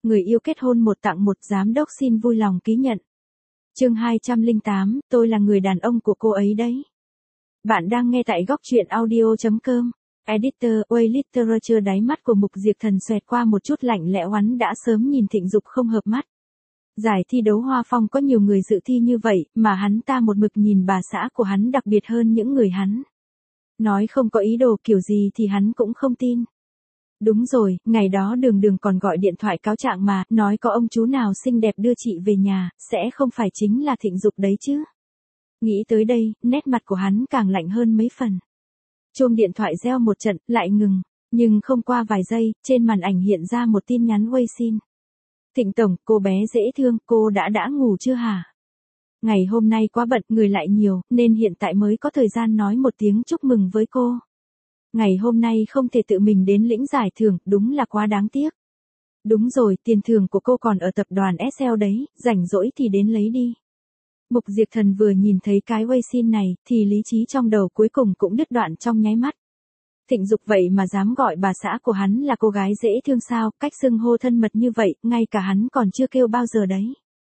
người yêu kết hôn một tặng một, giám đốc xin vui lòng ký nhận. Chương 208, tôi là người đàn ông của cô ấy đấy. Bạn đang nghe tại góc truyện audio.com. Editor, Way Literature. Đáy mắt của Mục Diệp Thần xoẹt qua một chút lạnh lẽo, hắn đã sớm nhìn Thịnh Dục không hợp mắt. Giải thi đấu Hoa Phong có nhiều người dự thi như vậy, mà hắn ta một mực nhìn bà xã của hắn đặc biệt hơn những người hắn. Nói không có ý đồ kiểu gì thì hắn cũng không tin. Đúng rồi, ngày đó Đường Đường còn gọi điện thoại cáo trạng mà, nói có ông chú nào xinh đẹp đưa chị về nhà, sẽ không phải chính là Thịnh Dục đấy chứ. Nghĩ tới đây, nét mặt của hắn càng lạnh hơn mấy phần. Chuông điện thoại reo một trận, lại ngừng, nhưng không qua vài giây, trên màn ảnh hiện ra một tin nhắn Weixin. Thịnh Tổng, cô bé dễ thương, cô đã ngủ chưa hả? Ngày hôm nay quá bận, người lại nhiều, nên hiện tại mới có thời gian nói một tiếng chúc mừng với cô. Ngày hôm nay không thể tự mình đến lĩnh giải thưởng, đúng là quá đáng tiếc. Đúng rồi, tiền thưởng của cô còn ở tập đoàn SL đấy, rảnh rỗi thì đến lấy đi. Mục Diệp Thần vừa nhìn thấy cái Weixin này, thì lý trí trong đầu cuối cùng cũng đứt đoạn trong nháy mắt. Thịnh Dục vậy mà dám gọi bà xã của hắn là cô gái dễ thương sao, cách xưng hô thân mật như vậy, ngay cả hắn còn chưa kêu bao giờ đấy.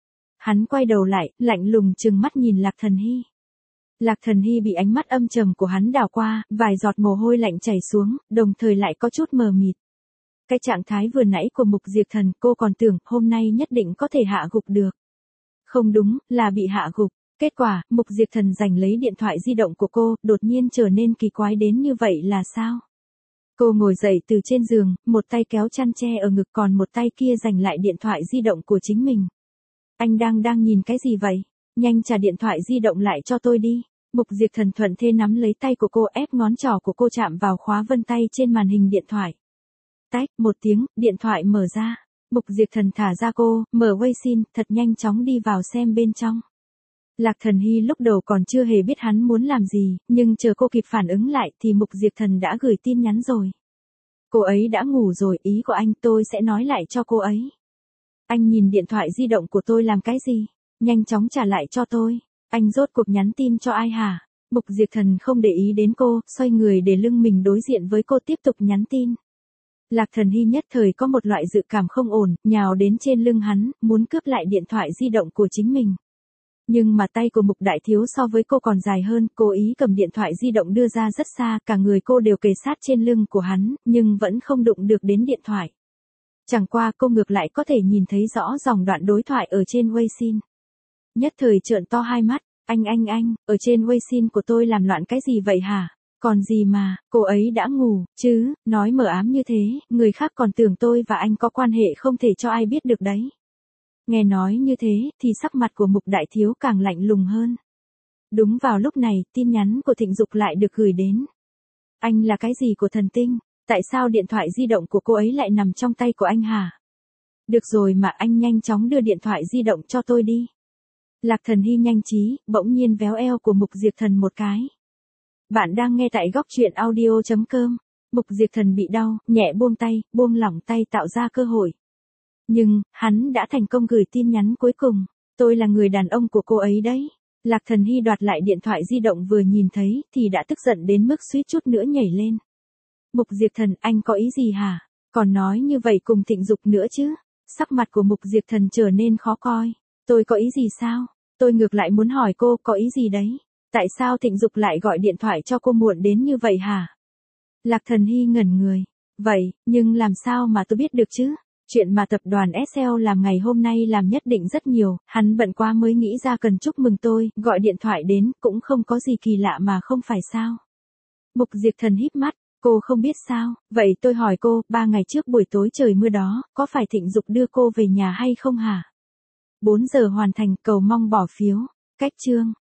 Hắn quay đầu lại, lạnh lùng trừng mắt nhìn Lạc Thần Hy. Lạc Thần Hy bị ánh mắt âm trầm của hắn đảo qua, vài giọt mồ hôi lạnh chảy xuống, đồng thời lại có chút mờ mịt. Cái trạng thái vừa nãy của Mục Diệp Thần, cô còn tưởng hôm nay nhất định có thể hạ gục được. Không đúng, là bị hạ gục. Kết quả, Mục Diệp Thần giành lấy điện thoại di động của cô, đột nhiên trở nên kỳ quái đến như vậy là sao? Cô ngồi dậy từ trên giường, một tay kéo chăn che ở ngực, còn một tay kia giành lại điện thoại di động của chính mình. Anh đang nhìn cái gì vậy? Nhanh trả điện thoại di động lại cho tôi đi. Mục Diệp Thần thuận thế nắm lấy tay của cô, ép ngón trỏ của cô chạm vào khóa vân tay trên màn hình điện thoại. Tách một tiếng, điện thoại mở ra. Mục Diệp Thần thả ra cô, mở Weixin, thật nhanh chóng đi vào xem bên trong. Lạc Thần Hy lúc đầu còn chưa hề biết hắn muốn làm gì, nhưng chờ cô kịp phản ứng lại thì Mục Diệp Thần đã gửi tin nhắn rồi. Cô ấy đã ngủ rồi, ý của anh tôi sẽ nói lại cho cô ấy. Anh nhìn điện thoại di động của tôi làm cái gì? Nhanh chóng trả lại cho tôi. Anh rốt cuộc nhắn tin cho ai hả? Mục Diệp Thần không để ý đến cô, xoay người để lưng mình đối diện với cô tiếp tục nhắn tin. Lạc Thần Hy nhất thời có một loại dự cảm không ổn, nhào đến trên lưng hắn, muốn cướp lại điện thoại di động của chính mình. Nhưng mà tay của Mục Đại Thiếu so với cô còn dài hơn, cố ý cầm điện thoại di động đưa ra rất xa, cả người cô đều kề sát trên lưng của hắn, nhưng vẫn không đụng được đến điện thoại. Chẳng qua cô ngược lại có thể nhìn thấy rõ dòng đoạn đối thoại ở trên Weixin. Nhất thời trợn to hai mắt, anh, ở trên Weixin của tôi làm loạn cái gì vậy hả? Còn gì mà, cô ấy đã ngủ, chứ, nói mờ ám như thế, người khác còn tưởng tôi và anh có quan hệ không thể cho ai biết được đấy. Nghe nói như thế, thì sắc mặt của Mục Đại Thiếu càng lạnh lùng hơn. Đúng vào lúc này, tin nhắn của Thịnh Dục lại được gửi đến. Anh là cái gì của thần tinh? Tại sao điện thoại di động của cô ấy lại nằm trong tay của anh hả? Được rồi mà anh nhanh chóng đưa điện thoại di động cho tôi đi. Lạc Thần Hy nhanh trí, bỗng nhiên véo eo của Mục Diệp Thần một cái. Bạn đang nghe tại góc truyện audio.com. Mục Diệp Thần bị đau, nhẹ buông tay, buông lỏng tay tạo ra cơ hội. Nhưng, hắn đã thành công gửi tin nhắn cuối cùng. Tôi là người đàn ông của cô ấy đấy. Lạc Thần Hy đoạt lại điện thoại di động vừa nhìn thấy, thì đã tức giận đến mức suýt chút nữa nhảy lên. Mục Diệp Thần, anh có ý gì hả? Còn nói như vậy cùng Thịnh Dục nữa chứ? Sắc mặt của Mục Diệp Thần trở nên khó coi. Tôi có ý gì sao? Tôi ngược lại muốn hỏi cô có ý gì đấy? Tại sao Thịnh Dục lại gọi điện thoại cho cô muộn đến như vậy hả? Lạc Thần Hy ngẩn người. Vậy, nhưng làm sao mà tôi biết được chứ? Chuyện mà tập đoàn SL làm ngày hôm nay làm nhất định rất nhiều, hắn bận quá mới nghĩ ra cần chúc mừng tôi, gọi điện thoại đến, cũng không có gì kỳ lạ mà không phải sao? Mục Diệp Thần híp mắt, cô không biết sao? Vậy tôi hỏi cô, 3 ngày trước buổi tối trời mưa đó, có phải Thịnh Dục đưa cô về nhà hay không hả? 4 giờ hoàn thành, cầu mong bỏ phiếu. Cách chương.